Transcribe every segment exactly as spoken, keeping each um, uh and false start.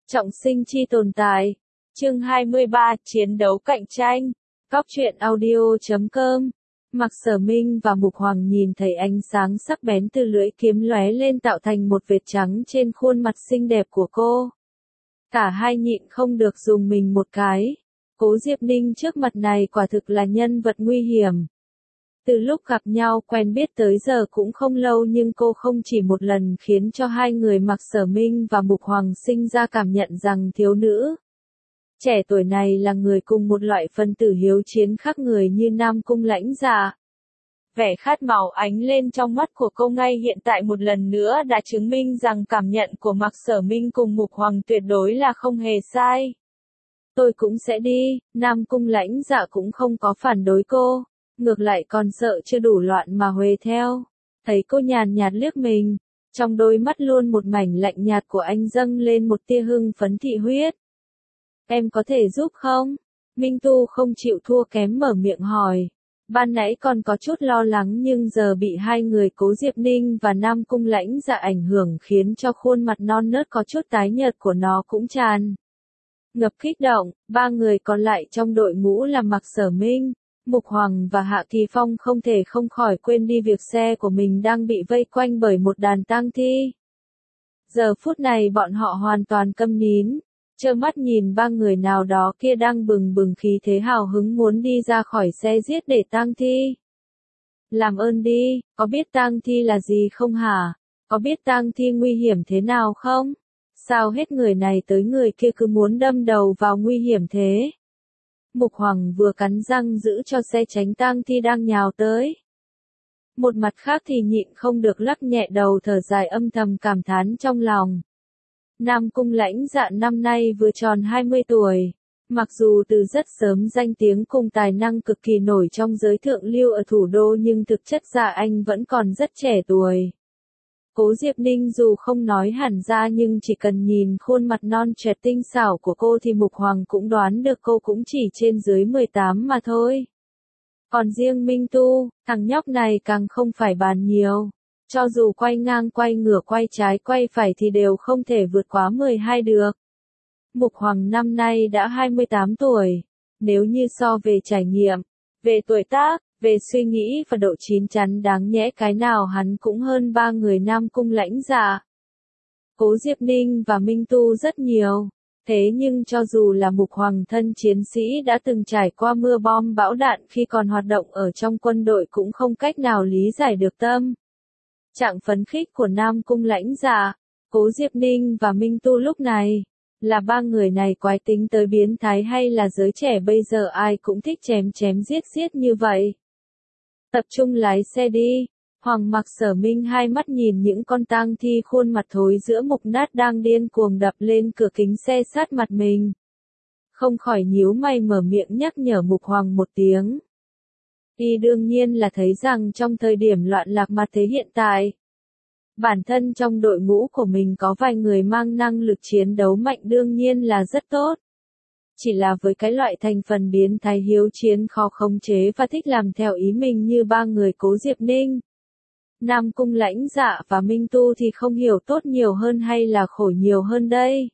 Trọng sinh chi tồn tại. Chương hai mươi ba, chiến đấu cạnh tranh. Cóc truyện audio chấm com. Mạc Sở Minh và Mục Hoàng nhìn thấy ánh sáng sắc bén từ lưỡi kiếm lóe lên tạo thành một vệt trắng trên khuôn mặt xinh đẹp của cô. Cả hai nhịn không được dùng mình một cái. Cố Diệp Ninh trước mặt này quả thực là nhân vật nguy hiểm. Từ lúc gặp nhau quen biết tới giờ cũng không lâu nhưng cô không chỉ một lần khiến cho hai người Mạc Sở Minh và Mục Hoàng sinh ra cảm nhận rằng thiếu nữ trẻ tuổi này là người cùng một loại phân tử hiếu chiến khác người như Nam Cung Lãnh Dạ. Vẻ khát máu ánh lên trong mắt của cô ngay hiện tại một lần nữa đã chứng minh rằng cảm nhận của Mạc Sở Minh cùng Mục Hoàng tuyệt đối là không hề sai. Tôi cũng sẽ đi, Nam Cung Lãnh Dạ cũng không có phản đối cô, ngược lại còn sợ chưa đủ loạn mà huề theo. Thấy cô nhàn nhạt liếc mình, trong đôi mắt luôn một mảnh lạnh nhạt của anh dâng lên một tia hưng phấn thị huyết. Em có thể giúp không? Minh Tu không chịu thua kém mở miệng hỏi. Ban nãy còn có chút lo lắng nhưng giờ bị hai người Cố Diệp Ninh và Nam Cung Lãnh Dạ ảnh hưởng khiến cho khuôn mặt non nớt có chút tái nhợt của nó cũng tràn ngập kích động. Ba người còn lại trong đội ngũ là Mạc Sở Minh, Mục Hoàng và Hạ Kỳ Phong không thể không khỏi quên đi việc xe của mình đang bị vây quanh bởi một đàn tang thi. Giờ phút này bọn họ hoàn toàn câm nín, trơ mắt nhìn ba người nào đó kia đang bừng bừng khí thế hào hứng muốn đi ra khỏi xe giết để tang thi. Làm ơn đi, có biết tang thi là gì không hả? Có biết tang thi nguy hiểm thế nào không? Sao hết người này tới người kia cứ muốn đâm đầu vào nguy hiểm thế? Mục Hoàng vừa cắn răng giữ cho xe tránh tang thi đang nhào tới. Một mặt khác thì nhịn không được lắc nhẹ đầu thở dài âm thầm cảm thán trong lòng. Nam Cung Lãnh Dạ năm nay vừa tròn hai mươi tuổi. Mặc dù từ rất sớm danh tiếng cùng tài năng cực kỳ nổi trong giới thượng lưu ở thủ đô nhưng thực chất ra anh vẫn còn rất trẻ tuổi. Cố Diệp Ninh dù không nói hẳn ra nhưng chỉ cần nhìn khuôn mặt non trẻ tinh xảo của cô thì Mục Hoàng cũng đoán được cô cũng chỉ trên dưới mười tám mà thôi. Còn riêng Minh Tu, thằng nhóc này càng không phải bàn nhiều. Cho dù quay ngang quay ngửa quay trái quay phải thì đều không thể vượt quá mười hai được. Mục Hoàng năm nay đã hai mươi tám tuổi. Nếu như so về trải nghiệm, về tuổi tác, về suy nghĩ và độ chín chắn đáng nhẽ cái nào hắn cũng hơn ba người Nam Cung Lãnh Dạ, Cố Diệp Ninh và Minh Tu rất nhiều. Thế nhưng cho dù là Mục Hoàng thân chiến sĩ đã từng trải qua mưa bom bão đạn khi còn hoạt động ở trong quân đội cũng không cách nào lý giải được tâm trạng phấn khích của Nam Cung Lãnh Dạ, Cố Diệp Ninh và Minh Tu lúc này. Là ba người này quái tính tới biến thái hay là giới trẻ bây giờ ai cũng thích chém chém giết giết như vậy? Tập trung lái xe đi. Hoàng Mạc Sở Minh hai mắt nhìn những con tang thi khuôn mặt thối giữa mục nát đang điên cuồng đập lên cửa kính xe sát mặt mình. Không khỏi nhíu mày mở miệng nhắc nhở Mục Hoàng một tiếng. Y đương nhiên là thấy rằng trong thời điểm loạn lạc mặt thế hiện tại, bản thân trong đội ngũ của mình có vài người mang năng lực chiến đấu mạnh đương nhiên là rất tốt. Chỉ là với cái loại thành phần biến thái hiếu chiến khó khống chế và thích làm theo ý mình như ba người Cố Diệp Ninh, Nam Cung Lãnh Dạ và Minh Tu thì không hiểu tốt nhiều hơn hay là khổ nhiều hơn đây.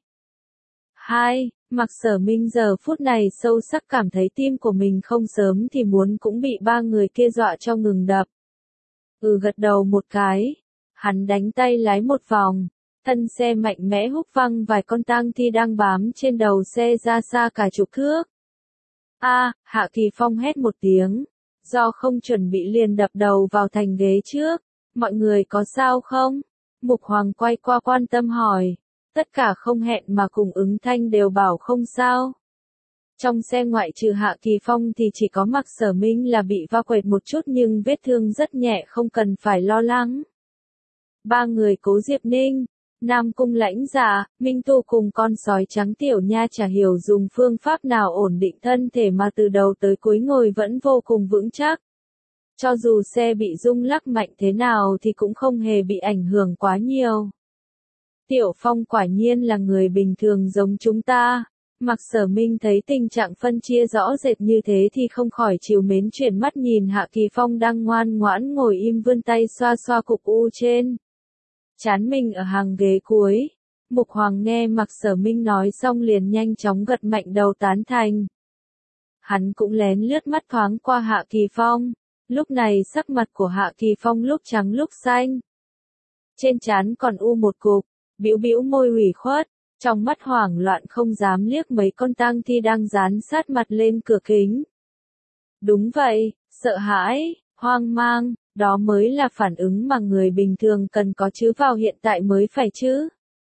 Hai, Mạc Sở Minh giờ phút này sâu sắc cảm thấy tim của mình không sớm thì muốn cũng bị ba người kia dọa cho ngừng đập. Ừ gật đầu một cái. Hắn đánh tay lái một vòng, thân xe mạnh mẽ húc văng vài con tang thi đang bám trên đầu xe ra xa cả chục thước. A, à, Hạ Kỳ Phong hét một tiếng, do không chuẩn bị liền đập đầu vào thành ghế trước. Mọi người có sao không? Mục Hoàng quay qua quan tâm hỏi. Tất cả không hẹn mà cùng ứng thanh đều bảo không sao. Trong xe ngoại trừ Hạ Kỳ Phong thì chỉ có Mạc Sở Minh là bị va quệt một chút nhưng vết thương rất nhẹ không cần phải lo lắng. Ba người Cố Diệp Ninh, Nam Cung Lãnh Dạ, Minh Tu cùng con sói trắng Tiểu Nha chả hiểu dùng phương pháp nào ổn định thân thể mà từ đầu tới cuối ngồi vẫn vô cùng vững chắc. Cho dù xe bị rung lắc mạnh thế nào thì cũng không hề bị ảnh hưởng quá nhiều. Tiểu Phong quả nhiên là người bình thường giống chúng ta. Mạc Sở Minh thấy tình trạng phân chia rõ rệt như thế thì không khỏi trìu mến chuyển mắt nhìn Hạ Kỳ Phong đang ngoan ngoãn ngồi im vươn tay xoa xoa cục u trên trán mình ở hàng ghế cuối. Mục Hoàng nghe Mạc Sở Minh nói xong liền nhanh chóng gật mạnh đầu tán thành. Hắn cũng lén lướt mắt thoáng qua Hạ Kỳ Phong. Lúc này sắc mặt của Hạ Kỳ Phong lúc trắng lúc xanh. Trên trán còn u một cục, bĩu bĩu môi ủy khuất, trong mắt hoảng loạn không dám liếc mấy con tang thi đang dán sát mặt lên cửa kính. Đúng vậy, sợ hãi, hoang mang, đó mới là phản ứng mà người bình thường cần có chứ vào hiện tại mới phải chứ.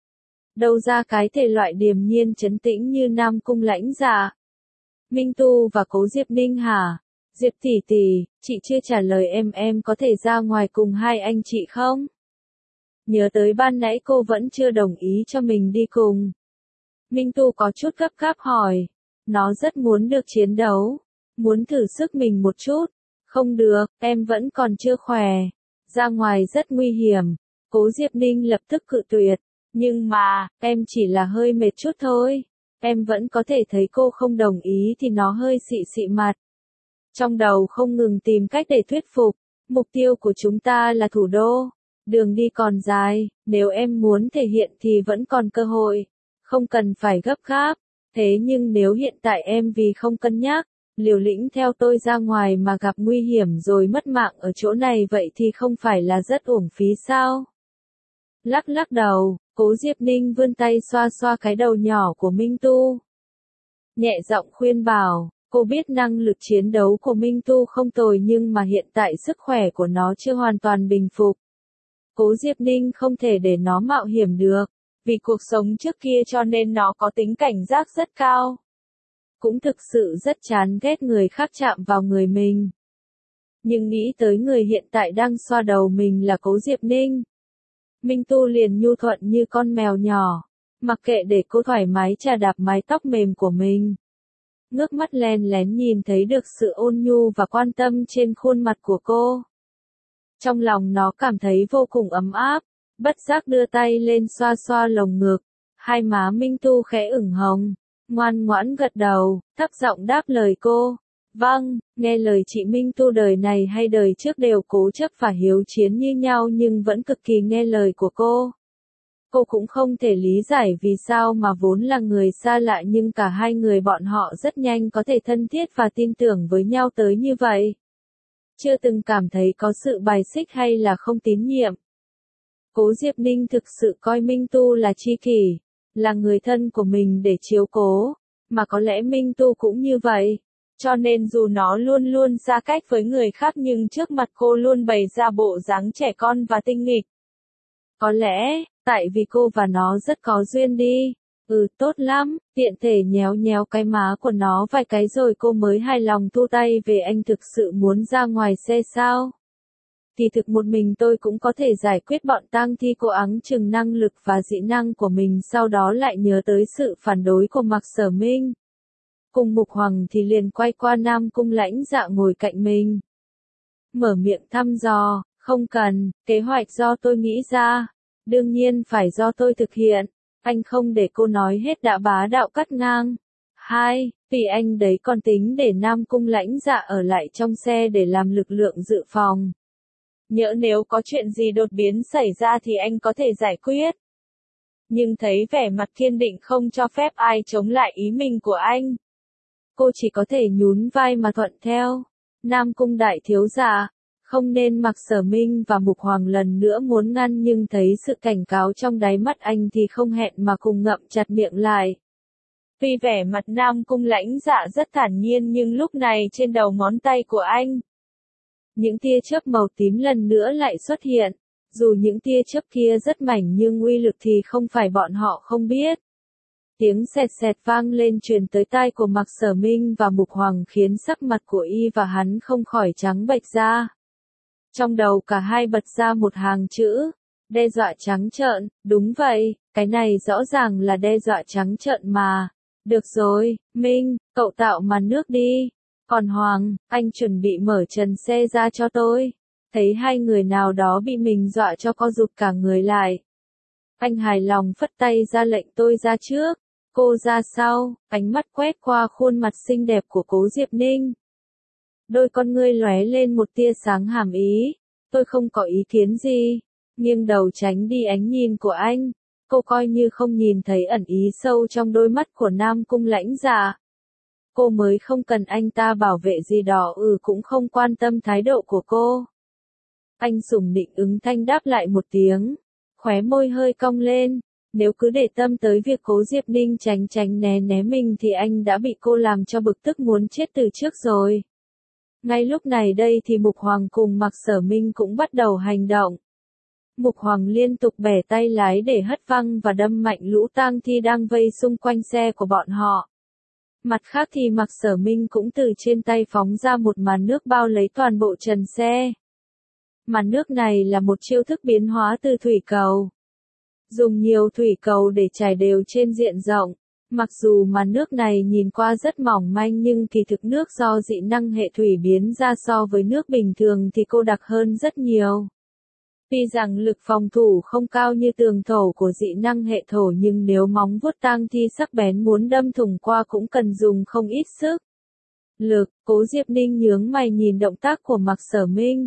Đâu ra cái thể loại điềm nhiên trấn tĩnh như Nam Cung Lãnh Dạ. Minh Tu và Cố Diệp Ninh hả? Diệp tỷ tỷ, chị chưa trả lời em em có thể ra ngoài cùng hai anh chị không? Nhớ tới ban nãy cô vẫn chưa đồng ý cho mình đi cùng. Minh Tu có chút gấp gáp hỏi. Nó rất muốn được chiến đấu. Muốn thử sức mình một chút. Không được, em vẫn còn chưa khỏe. Ra ngoài rất nguy hiểm. Cố Diệp Ninh lập tức cự tuyệt. Nhưng mà, em chỉ là hơi mệt chút thôi. Em vẫn có thể thấy cô không đồng ý thì nó hơi xị xị mặt. Trong đầu không ngừng tìm cách để thuyết phục. Mục tiêu của chúng ta là thủ đô. Đường đi còn dài, nếu em muốn thể hiện thì vẫn còn cơ hội. Không cần phải gấp gáp. Thế nhưng nếu hiện tại em vì không cân nhắc, liều lĩnh theo tôi ra ngoài mà gặp nguy hiểm rồi mất mạng ở chỗ này vậy thì không phải là rất uổng phí sao? Lắc lắc đầu, Cố Diệp Ninh vươn tay xoa xoa cái đầu nhỏ của Minh Tu. Nhẹ giọng khuyên bảo, cô biết năng lực chiến đấu của Minh Tu không tồi nhưng mà hiện tại sức khỏe của nó chưa hoàn toàn bình phục. Cố Diệp Ninh không thể để nó mạo hiểm được, vì cuộc sống trước kia cho nên nó có tính cảnh giác rất cao. Cũng thực sự rất chán ghét người khác chạm vào người mình. Nhưng nghĩ tới người hiện tại đang xoa đầu mình là Cố Diệp Ninh. Minh Tu liền nhu thuận như con mèo nhỏ, mặc kệ để cô thoải mái chà đạp mái tóc mềm của mình. Ngước mắt len lén nhìn thấy được sự ôn nhu và quan tâm trên khuôn mặt của cô. Trong lòng nó cảm thấy vô cùng ấm áp, bất giác đưa tay lên xoa xoa lồng ngực, hai má Minh Tu khẽ ửng hồng, ngoan ngoãn gật đầu, thấp giọng đáp lời cô. Vâng, nghe lời chị Minh Tu đời này hay đời trước đều cố chấp và hiếu chiến như nhau nhưng vẫn cực kỳ nghe lời của cô. Cô cũng không thể lý giải vì sao mà vốn là người xa lạ nhưng cả hai người bọn họ rất nhanh có thể thân thiết và tin tưởng với nhau tới như vậy. Chưa từng cảm thấy có sự bài xích hay là không tín nhiệm. Cố Diệp Ninh thực sự coi Minh Tu là tri kỷ, là người thân của mình để chiếu cố, mà có lẽ Minh Tu cũng như vậy. Cho nên dù nó luôn luôn xa cách với người khác nhưng trước mặt cô luôn bày ra bộ dáng trẻ con và tinh nghịch. Có lẽ, tại vì cô và nó rất có duyên đi. Ừ tốt lắm, tiện thể nhéo nhéo cái má của nó vài cái rồi cô mới hài lòng thu tay về. Anh thực sự muốn ra ngoài xe sao? Thì thực một mình tôi cũng có thể giải quyết bọn tang thi. Cô áng chừng năng lực và dị năng của mình sau đó lại nhớ tới sự phản đối của Mạc Sở Minh. Cùng Mục Hoàng thì liền quay qua Nam Cung Lãnh Dạ ngồi cạnh mình. Mở miệng thăm dò, không cần, kế hoạch do tôi nghĩ ra. Đương nhiên phải do tôi thực hiện. Anh không để cô nói hết đã bá đạo cắt ngang. Hai, vì anh đấy còn tính để Nam Cung Lãnh Dạ ở lại trong xe để làm lực lượng dự phòng. Nhỡ nếu có chuyện gì đột biến xảy ra thì anh có thể giải quyết. Nhưng thấy vẻ mặt kiên định không cho phép ai chống lại ý mình của anh. Cô chỉ có thể nhún vai mà thuận theo. Nam Cung đại thiếu gia, không nên. Mạc Sở Minh và Mục Hoàng lần nữa muốn ngăn nhưng thấy sự cảnh cáo trong đáy mắt anh thì không hẹn mà cùng ngậm chặt miệng lại. Tuy vẻ mặt Nam Cung Lãnh Dạ rất thản nhiên nhưng lúc này trên đầu ngón tay của anh, những tia chớp màu tím lần nữa lại xuất hiện. Dù những tia chớp kia rất mảnh nhưng uy lực thì không phải bọn họ không biết. Tiếng xẹt xẹt vang lên truyền tới tai của Mạc Sở Minh và Mục Hoàng khiến sắc mặt của y và hắn không khỏi trắng bệch ra. Trong đầu cả hai bật ra một hàng chữ, đe dọa trắng trợn. Đúng vậy, cái này rõ ràng là đe dọa trắng trợn mà. Được rồi, Minh, cậu tạo màn nước đi. Còn Hoàng, anh chuẩn bị mở trần xe ra cho tôi. Thấy hai người nào đó bị mình dọa cho co rụt cả người lại. Anh hài lòng phất tay ra lệnh tôi ra trước, cô ra sau, ánh mắt quét qua khuôn mặt xinh đẹp của Cố Diệp Ninh. Đôi con ngươi lóe lên một tia sáng hàm ý, tôi không có ý kiến gì, nghiêng đầu tránh đi ánh nhìn của anh. Cô coi như không nhìn thấy ẩn ý sâu trong đôi mắt của Nam Cung Lãnh Dạ. Cô mới không cần anh ta bảo vệ gì đó, ừ cũng không quan tâm thái độ của cô. Anh Sùng Định ứng thanh đáp lại một tiếng, khóe môi hơi cong lên. Nếu cứ để tâm tới việc Cố Diệp Ninh tránh tránh né né mình thì anh đã bị cô làm cho bực tức muốn chết từ trước rồi. Ngay lúc này đây thì Mục Hoàng cùng Mạc Sở Minh cũng bắt đầu hành động. Mục Hoàng liên tục bẻ tay lái để hất văng và đâm mạnh lũ tang thi đang vây xung quanh xe của bọn họ. Mặt khác thì Mạc Sở Minh cũng từ trên tay phóng ra một màn nước bao lấy toàn bộ trần xe. Màn nước này là một chiêu thức biến hóa từ thủy cầu. Dùng nhiều thủy cầu để trải đều trên diện rộng. Mặc dù màn nước này nhìn qua rất mỏng manh nhưng kỳ thực nước do dị năng hệ thủy biến ra so với nước bình thường thì cô đặc hơn rất nhiều. Tuy rằng lực phòng thủ không cao như tường thổ của dị năng hệ thổ nhưng nếu móng vuốt tang thi sắc bén muốn đâm thủng qua cũng cần dùng không ít sức. Lực, Cố Diệp Ninh nhướng mày nhìn động tác của Mạc Sở Minh.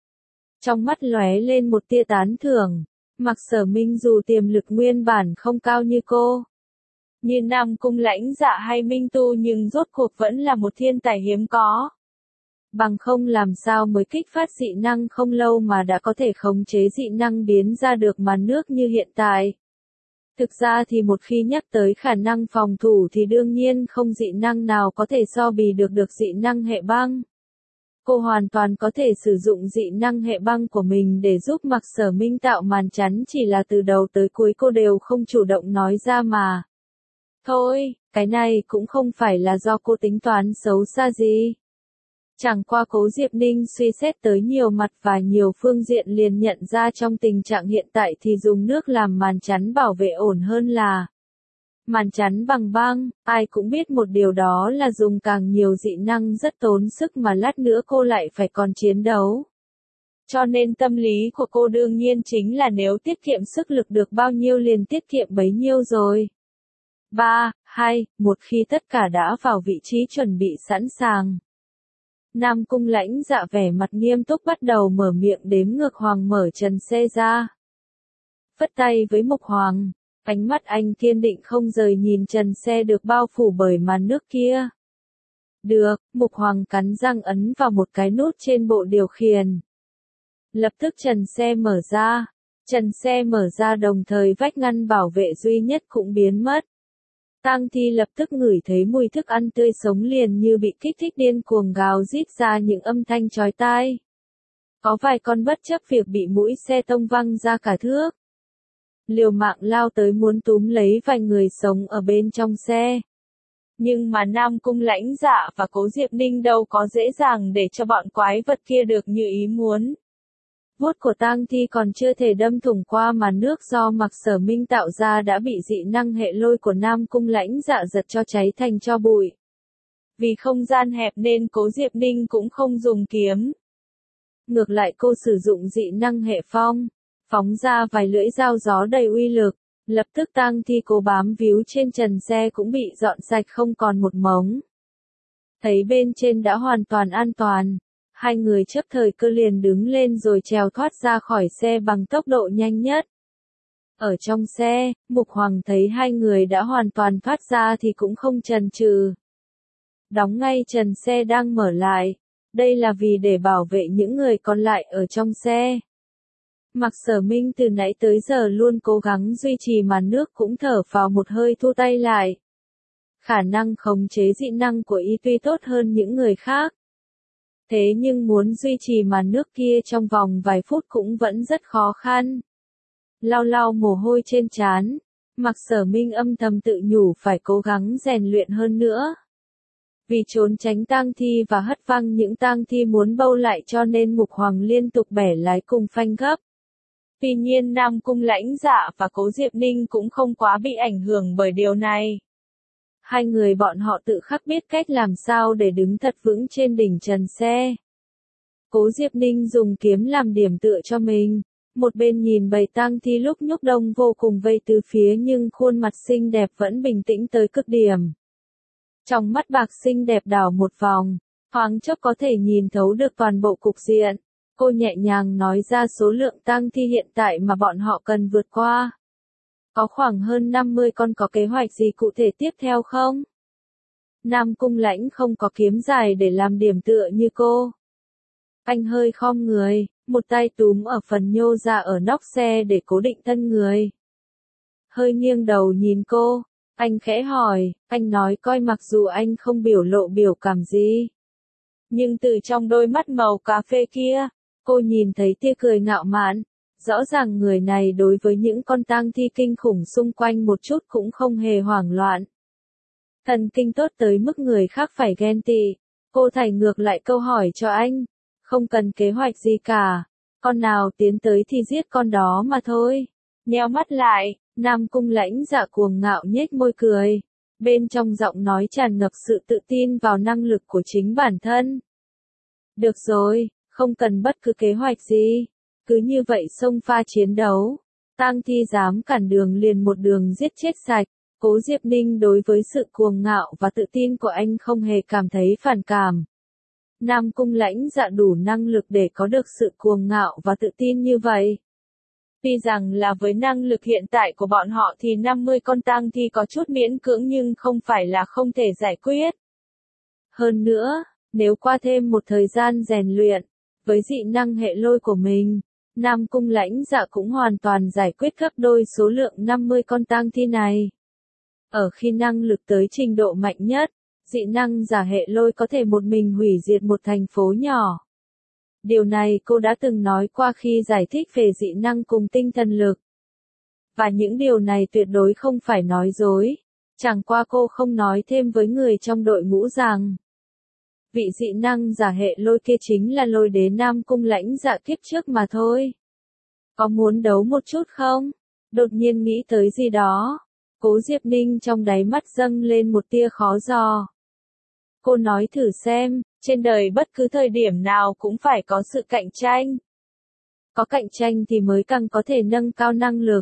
Trong mắt lóe lên một tia tán thưởng. Mạc Sở Minh dù tiềm lực nguyên bản không cao như cô, như Nam Cung Lãnh Dạ hay Minh Tu nhưng rốt cuộc vẫn là một thiên tài hiếm có. Bằng không làm sao mới kích phát dị năng không lâu mà đã có thể khống chế dị năng biến ra được màn nước như hiện tại. Thực ra thì một khi nhắc tới khả năng phòng thủ thì đương nhiên không dị năng nào có thể so bì được được dị năng hệ băng. Cô hoàn toàn có thể sử dụng dị năng hệ băng của mình để giúp Mạc Sở Minh tạo màn chắn, chỉ là từ đầu tới cuối cô đều không chủ động nói ra mà. Thôi, cái này cũng không phải là do cô tính toán xấu xa gì. Chẳng qua Cố Diệp Ninh suy xét tới nhiều mặt và nhiều phương diện liền nhận ra trong tình trạng hiện tại thì dùng nước làm màn chắn bảo vệ ổn hơn là màn chắn bằng băng. Ai cũng biết một điều đó là dùng càng nhiều dị năng rất tốn sức mà lát nữa cô lại phải còn chiến đấu. Cho nên tâm lý của cô đương nhiên chính là nếu tiết kiệm sức lực được bao nhiêu liền tiết kiệm bấy nhiêu rồi. ba, hai, một khi tất cả đã vào vị trí chuẩn bị sẵn sàng. Nam Cung Lãnh Dạ vẻ mặt nghiêm túc bắt đầu mở miệng đếm ngược Hoàng mở trần xe ra. Phất tay với Mục Hoàng, ánh mắt anh kiên định không rời nhìn trần xe được bao phủ bởi màn nước kia. Được, Mục Hoàng cắn răng ấn vào một cái nút trên bộ điều khiển. Lập tức trần xe mở ra. Trần xe mở ra đồng thời vách ngăn bảo vệ duy nhất cũng biến mất. Tang thi lập tức ngửi thấy mùi thức ăn tươi sống liền như bị kích thích điên cuồng gào rít ra những âm thanh chói tai. Có vài con bất chấp việc bị mũi xe tông văng ra cả thước. Liều mạng lao tới muốn túm lấy vài người sống ở bên trong xe. Nhưng mà Nam Cung Lãnh Dạ và Cố Diệp Ninh đâu có dễ dàng để cho bọn quái vật kia được như ý muốn. Vuốt của tang thi còn chưa thể đâm thủng qua màn nước do Mạc Sở Minh tạo ra đã bị dị năng hệ lôi của Nam Cung Lãnh Dạ giật cho cháy thành tro bụi. Vì không gian hẹp nên Cố Diệp Ninh cũng không dùng kiếm. Ngược lại cô sử dụng dị năng hệ phong, phóng ra vài lưỡi dao gió đầy uy lực, lập tức tang thi cố bám víu trên trần xe cũng bị dọn sạch không còn một mống. Thấy bên trên đã hoàn toàn an toàn. Hai người chấp thời cơ liền đứng lên rồi trèo thoát ra khỏi xe bằng tốc độ nhanh nhất. Ở trong xe, Mục Hoàng thấy hai người đã hoàn toàn thoát ra thì cũng không chần chừ. Đóng ngay trần xe đang mở lại. Đây là vì để bảo vệ những người còn lại ở trong xe. Mạc Sở Minh từ nãy tới giờ luôn cố gắng duy trì màn nước cũng thở vào một hơi thu tay lại. Khả năng khống chế dị năng của y tuy tốt hơn những người khác. Thế nhưng muốn duy trì màn nước kia trong vòng vài phút cũng vẫn rất khó khăn. Lau lau mồ hôi trên trán, Mạc Sở Minh âm thầm tự nhủ phải cố gắng rèn luyện hơn nữa. Vì trốn tránh tang thi và hất văng những tang thi muốn bâu lại cho nên Mục Hoàng liên tục bẻ lái cùng phanh gấp. Tuy nhiên Nam Cung Lãnh Dạ và Cố Diệp Ninh cũng không quá bị ảnh hưởng bởi điều này. Hai người bọn họ tự khắc biết cách làm sao để đứng thật vững trên đỉnh trần xe. Cố Diệp Ninh dùng kiếm làm điểm tựa cho mình, một bên nhìn bầy tang thi lúc nhúc đông vô cùng vây từ phía nhưng khuôn mặt xinh đẹp vẫn bình tĩnh tới cực điểm. Trong mắt bạc xinh đẹp đảo một vòng, thoáng chốc có thể nhìn thấu được toàn bộ cục diện. Cô nhẹ nhàng nói ra số lượng tang thi hiện tại mà bọn họ cần vượt qua. Có khoảng hơn năm mươi con, có kế hoạch gì cụ thể tiếp theo không? Nam Cung Lãnh không có kiếm dài để làm điểm tựa như cô. Anh hơi khom người, một tay túm ở phần nhô ra ở nóc xe để cố định thân người. Hơi nghiêng đầu nhìn cô, anh khẽ hỏi, anh nói coi mặc dù anh không biểu lộ biểu cảm gì. Nhưng từ trong đôi mắt màu cà phê kia, cô nhìn thấy tia cười ngạo mạn. Rõ ràng người này đối với những con tang thi kinh khủng xung quanh một chút cũng không hề hoảng loạn. Thần kinh tốt tới mức người khác phải ghen tị. Cô thảy ngược lại câu hỏi cho anh. Không cần kế hoạch gì cả. Con nào tiến tới thì giết con đó mà thôi. Nheo mắt lại, Nam Cung Lãnh dạ cuồng ngạo nhếch môi cười. Bên trong giọng nói tràn ngập sự tự tin vào năng lực của chính bản thân. Được rồi, không cần bất cứ kế hoạch gì. Cứ như vậy xông pha chiến đấu. Tang thi dám cản đường liền một đường giết chết sạch. Cố Diệp Ninh đối với sự cuồng ngạo và tự tin của anh không hề cảm thấy phản cảm. Nam Cung Lãnh dạ đủ năng lực để có được sự cuồng ngạo và tự tin như vậy. Tuy rằng là với năng lực hiện tại của bọn họ thì năm mươi con tang thi có chút miễn cưỡng nhưng không phải là không thể giải quyết. Hơn nữa, nếu qua thêm một thời gian rèn luyện, với dị năng hệ lôi của mình, Nam Cung Lãnh dạ cũng hoàn toàn giải quyết gấp đôi số lượng năm mươi con tang thi này. Ở khi năng lực tới trình độ mạnh nhất, dị năng giả hệ lôi có thể một mình hủy diệt một thành phố nhỏ. Điều này cô đã từng nói qua khi giải thích về dị năng cùng tinh thần lực. Và những điều này tuyệt đối không phải nói dối. Chẳng qua cô không nói thêm với người trong đội ngũ rằng vị dị năng giả hệ lôi kia chính là lôi đế Nam Cung Lãnh dạ kiếp trước mà thôi. Có muốn đấu một chút không? Đột nhiên nghĩ tới gì đó. Cố Diệp Ninh trong đáy mắt dâng lên một tia khó dò. Cô nói thử xem, trên đời bất cứ thời điểm nào cũng phải có sự cạnh tranh. Có cạnh tranh thì mới càng có thể nâng cao năng lực.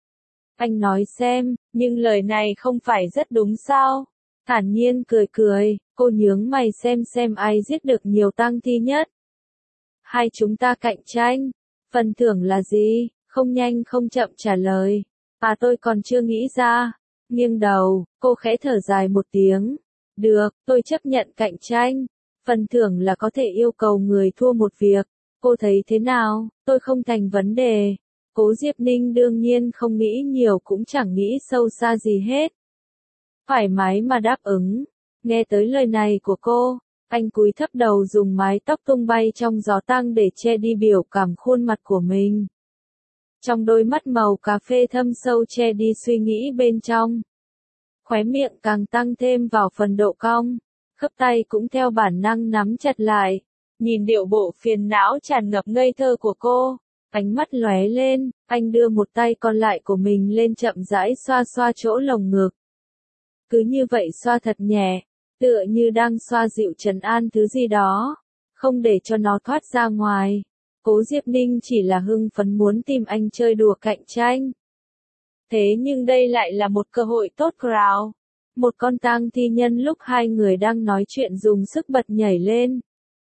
Anh nói xem, nhưng lời này không phải rất đúng sao? Thản nhiên cười cười, cô nhướng mày xem xem ai giết được nhiều tang thi nhất. Hai chúng ta cạnh tranh, phần thưởng là gì? Không nhanh không chậm trả lời. À tôi còn chưa nghĩ ra. Nghiêng đầu, cô khẽ thở dài một tiếng. Được, tôi chấp nhận cạnh tranh. Phần thưởng là có thể yêu cầu người thua một việc. Cô thấy thế nào? Tôi không thành vấn đề. Cố Diệp Ninh đương nhiên không nghĩ nhiều cũng chẳng nghĩ sâu xa gì hết. Thoải mái mà đáp ứng. Nghe tới lời này của cô, anh cúi thấp đầu dùng mái tóc tung bay trong gió tăng để che đi biểu cảm khuôn mặt của mình. Trong đôi mắt màu cà phê thâm sâu che đi suy nghĩ bên trong. Khóe miệng càng tăng thêm vào phần độ cong, khớp tay cũng theo bản năng nắm chặt lại. Nhìn điệu bộ phiền não tràn ngập ngây thơ của cô, ánh mắt lóe lên, anh đưa một tay còn lại của mình lên chậm rãi xoa xoa chỗ lồng ngực. Cứ như vậy xoa thật nhẹ, tựa như đang xoa dịu trấn an thứ gì đó, không để cho nó thoát ra ngoài. Cố Diệp Ninh chỉ là hưng phấn muốn tìm anh chơi đùa cạnh tranh. Thế nhưng đây lại là một cơ hội tốt crowd. Một con tang thi nhân lúc hai người đang nói chuyện dùng sức bật nhảy lên.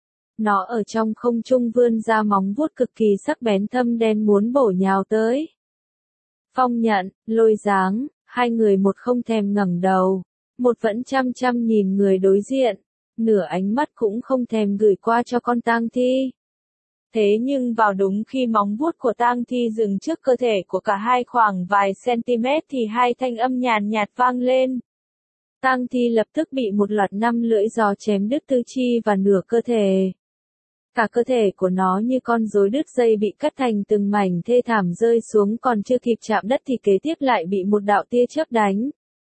Nó ở trong không trung vươn ra móng vuốt cực kỳ sắc bén thâm đen muốn bổ nhào tới. Phong nhận, lôi dáng, hai người một không thèm ngẩng đầu, một vẫn chăm chăm nhìn người đối diện, nửa ánh mắt cũng không thèm gửi qua cho con tang thi. Thế nhưng vào đúng khi móng vuốt của tang thi dừng trước cơ thể của cả hai khoảng vài cm thì hai thanh âm nhàn nhạt vang lên. Tang thi lập tức bị một loạt năm lưỡi gió chém đứt tứ chi và nửa cơ thể. Cả cơ thể của nó như con rối đứt dây bị cắt thành từng mảnh thê thảm rơi xuống, còn chưa kịp chạm đất thì kế tiếp lại bị một đạo tia chớp đánh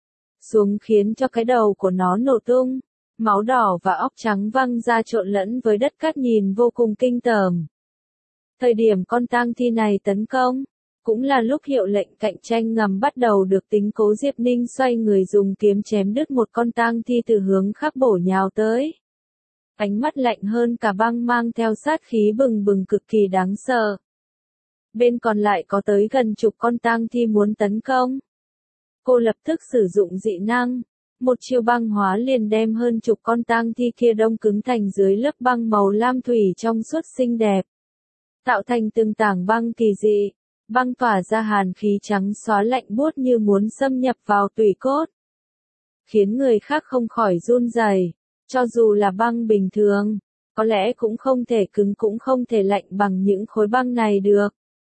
xuống khiến cho cái đầu của nó nổ tung. Máu đỏ và óc trắng văng ra trộn lẫn với đất cát nhìn vô cùng kinh tởm. Thời điểm con tang thi này tấn công, cũng là lúc hiệu lệnh cạnh tranh ngầm bắt đầu được tính. Cố Diệp Ninh xoay người dùng kiếm chém đứt một con tang thi từ hướng khác bổ nhào tới. Ánh mắt lạnh hơn cả băng mang theo sát khí bừng bừng cực kỳ đáng sợ. Bên còn lại có tới gần chục con tang thi muốn tấn công. Cô lập tức sử dụng dị năng. Một chiêu băng hóa liền đem hơn chục con tang thi kia đông cứng thành dưới lớp băng màu lam thủy trong suốt xinh đẹp. Tạo thành từng tảng băng kỳ dị. Băng tỏa ra hàn khí trắng xóa lạnh buốt như muốn xâm nhập vào tủy cốt, khiến người khác không khỏi run rẩy. Cho dù là băng bình thường, có lẽ cũng không thể cứng cũng không thể lạnh bằng những khối băng này được.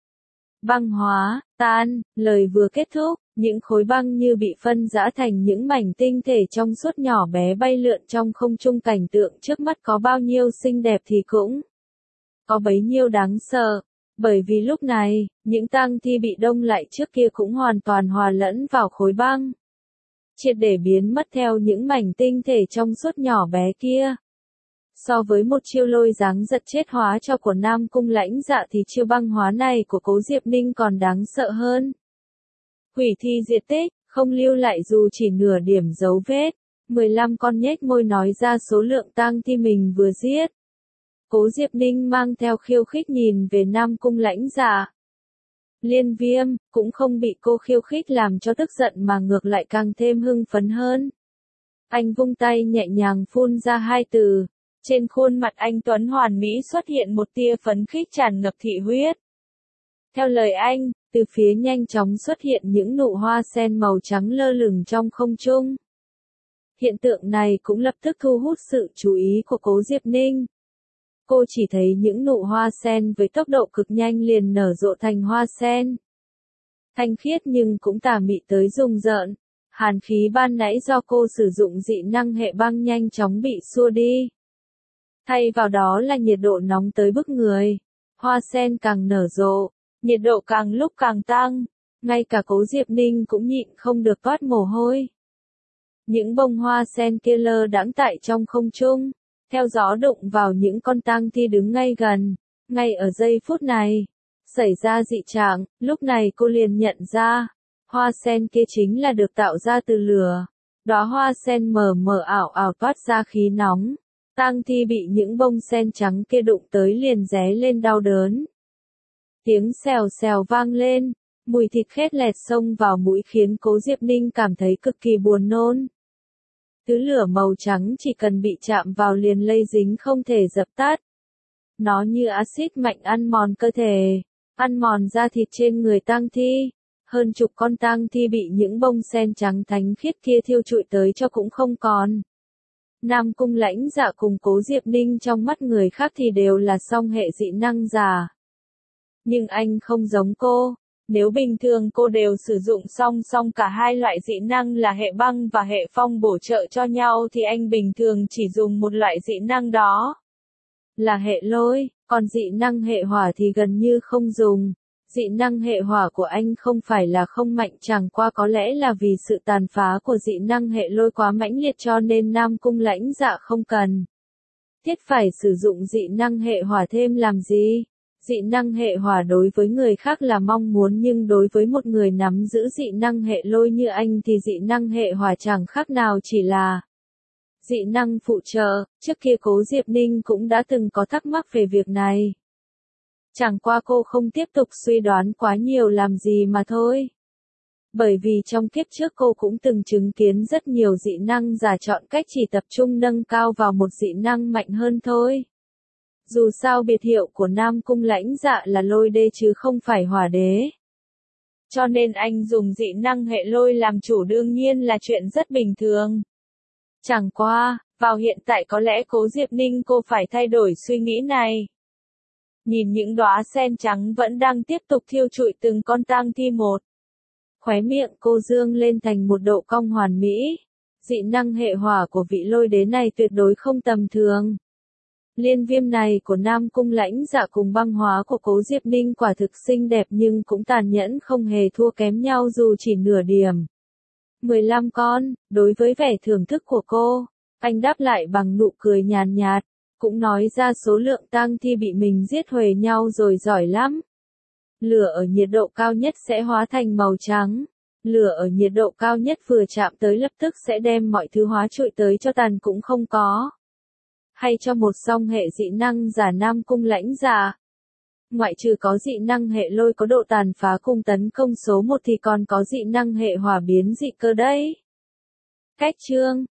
Băng hóa, tan, lời vừa kết thúc, những khối băng như bị phân rã thành những mảnh tinh thể trong suốt nhỏ bé bay lượn trong không trung. Cảnh tượng trước mắt có bao nhiêu xinh đẹp thì cũng có bấy nhiêu đáng sợ, bởi vì lúc này, những tang thi bị đông lại trước kia cũng hoàn toàn hòa lẫn vào khối băng, triệt để biến mất theo những mảnh tinh thể trong suốt nhỏ bé kia. So với một chiêu lôi giáng giật chết hóa cho của Nam Cung Lãnh Dạ thì chiêu băng hóa này của Cố Diệp Ninh còn đáng sợ hơn. Hủy thi diệt tích, không lưu lại dù chỉ nửa điểm dấu vết. mười lăm con nhếch môi nói ra số lượng tang thi mình vừa giết. Cố Diệp Ninh mang theo khiêu khích nhìn về Nam Cung Lãnh Dạ. Liên Viêm, cũng không bị cô khiêu khích làm cho tức giận mà ngược lại càng thêm hưng phấn hơn. Anh vung tay nhẹ nhàng phun ra hai từ. Trên khuôn mặt anh Tuấn hoàn mỹ xuất hiện một tia phấn khích tràn ngập thị huyết. Theo lời anh, từ phía nhanh chóng xuất hiện những nụ hoa sen màu trắng lơ lửng trong không trung. Hiện tượng này cũng lập tức thu hút sự chú ý của Cố Diệp Ninh. Cô chỉ thấy những nụ hoa sen với tốc độ cực nhanh liền nở rộ thành hoa sen. Thanh khiết nhưng cũng tà mị tới rùng rợn. Hàn khí ban nãy do cô sử dụng dị năng hệ băng nhanh chóng bị xua đi. Thay vào đó là nhiệt độ nóng tới bức người. Hoa sen càng nở rộ, nhiệt độ càng lúc càng tăng. Ngay cả Cố Diệp Ninh cũng nhịn không được toát mồ hôi. Những bông hoa sen kia lơ đãng tại trong không trung, theo gió đụng vào những con tang thi đứng ngay gần. Ngay ở giây phút này, xảy ra dị trạng, lúc này cô liền nhận ra, hoa sen kia chính là được tạo ra từ lửa. Đóa hoa sen mờ mờ ảo ảo toát ra khí nóng. Tang thi bị những bông sen trắng kia đụng tới liền ré lên đau đớn. Tiếng xèo xèo vang lên, mùi thịt khét lẹt xông vào mũi khiến Cố Diệp Ninh cảm thấy cực kỳ buồn nôn. Thứ lửa màu trắng chỉ cần bị chạm vào liền lây dính không thể dập tắt. Nó như axit mạnh ăn mòn cơ thể, ăn mòn da thịt trên người tang thi. Hơn chục con tang thi bị những bông sen trắng thánh khiết kia thiêu trụi tới cho cũng không còn. Nam Cung Lãnh Dạ cùng Cố Diệp Ninh trong mắt người khác thì đều là song hệ dị năng giả. Nhưng anh không giống cô. Nếu bình thường cô đều sử dụng song song cả hai loại dị năng là hệ băng và hệ phong bổ trợ cho nhau thì anh bình thường chỉ dùng một loại dị năng đó. Là hệ lôi, còn dị năng hệ hỏa thì gần như không dùng. Dị năng hệ hỏa của anh không phải là không mạnh, chẳng qua có lẽ là vì sự tàn phá của dị năng hệ lôi quá mãnh liệt cho nên Nam Cung Lãnh Dạ không cần thiết phải sử dụng dị năng hệ hỏa thêm làm gì. Dị năng hệ hỏa đối với người khác là mong muốn nhưng đối với một người nắm giữ dị năng hệ lôi như anh thì dị năng hệ hỏa chẳng khác nào chỉ là dị năng phụ trợ. Trước kia Cố Diệp Ninh cũng đã từng có thắc mắc về việc này. Chẳng qua cô không tiếp tục suy đoán quá nhiều làm gì mà thôi. Bởi vì trong kiếp trước cô cũng từng chứng kiến rất nhiều dị năng giả chọn cách chỉ tập trung nâng cao vào một dị năng mạnh hơn thôi. Dù sao biệt hiệu của Nam Cung Lãnh Dạ là lôi đế chứ không phải hỏa đế. Cho nên anh dùng dị năng hệ lôi làm chủ đương nhiên là chuyện rất bình thường. Chẳng qua, vào hiện tại có lẽ Cố Diệp Ninh cô phải thay đổi suy nghĩ này. Nhìn những đóa sen trắng vẫn đang tiếp tục thiêu trụi từng con tang thi một. Khóe miệng cô dương lên thành một độ cong hoàn mỹ. Dị năng hệ hỏa của vị lôi đế này tuyệt đối không tầm thường. Liên Viêm này của Nam Cung Lãnh Dạ cùng băng hóa của Cố Diệp Ninh quả thực xinh đẹp nhưng cũng tàn nhẫn không hề thua kém nhau dù chỉ nửa điểm. mười lăm con, đối với vẻ thưởng thức của cô, anh đáp lại bằng nụ cười nhàn nhạt, cũng nói ra số lượng tang thi bị mình giết huề nhau rồi, giỏi lắm. Lửa ở nhiệt độ cao nhất sẽ hóa thành màu trắng. Lửa ở nhiệt độ cao nhất vừa chạm tới lập tức sẽ đem mọi thứ hóa trụi tới cho tàn cũng không có. Hay cho một song hệ dị năng giả Nam Cung Lãnh Dạ. Ngoại trừ có dị năng hệ lôi có độ tàn phá cùng tấn công số một thì còn có dị năng hệ hỏa biến dị cơ đấy. Cách chương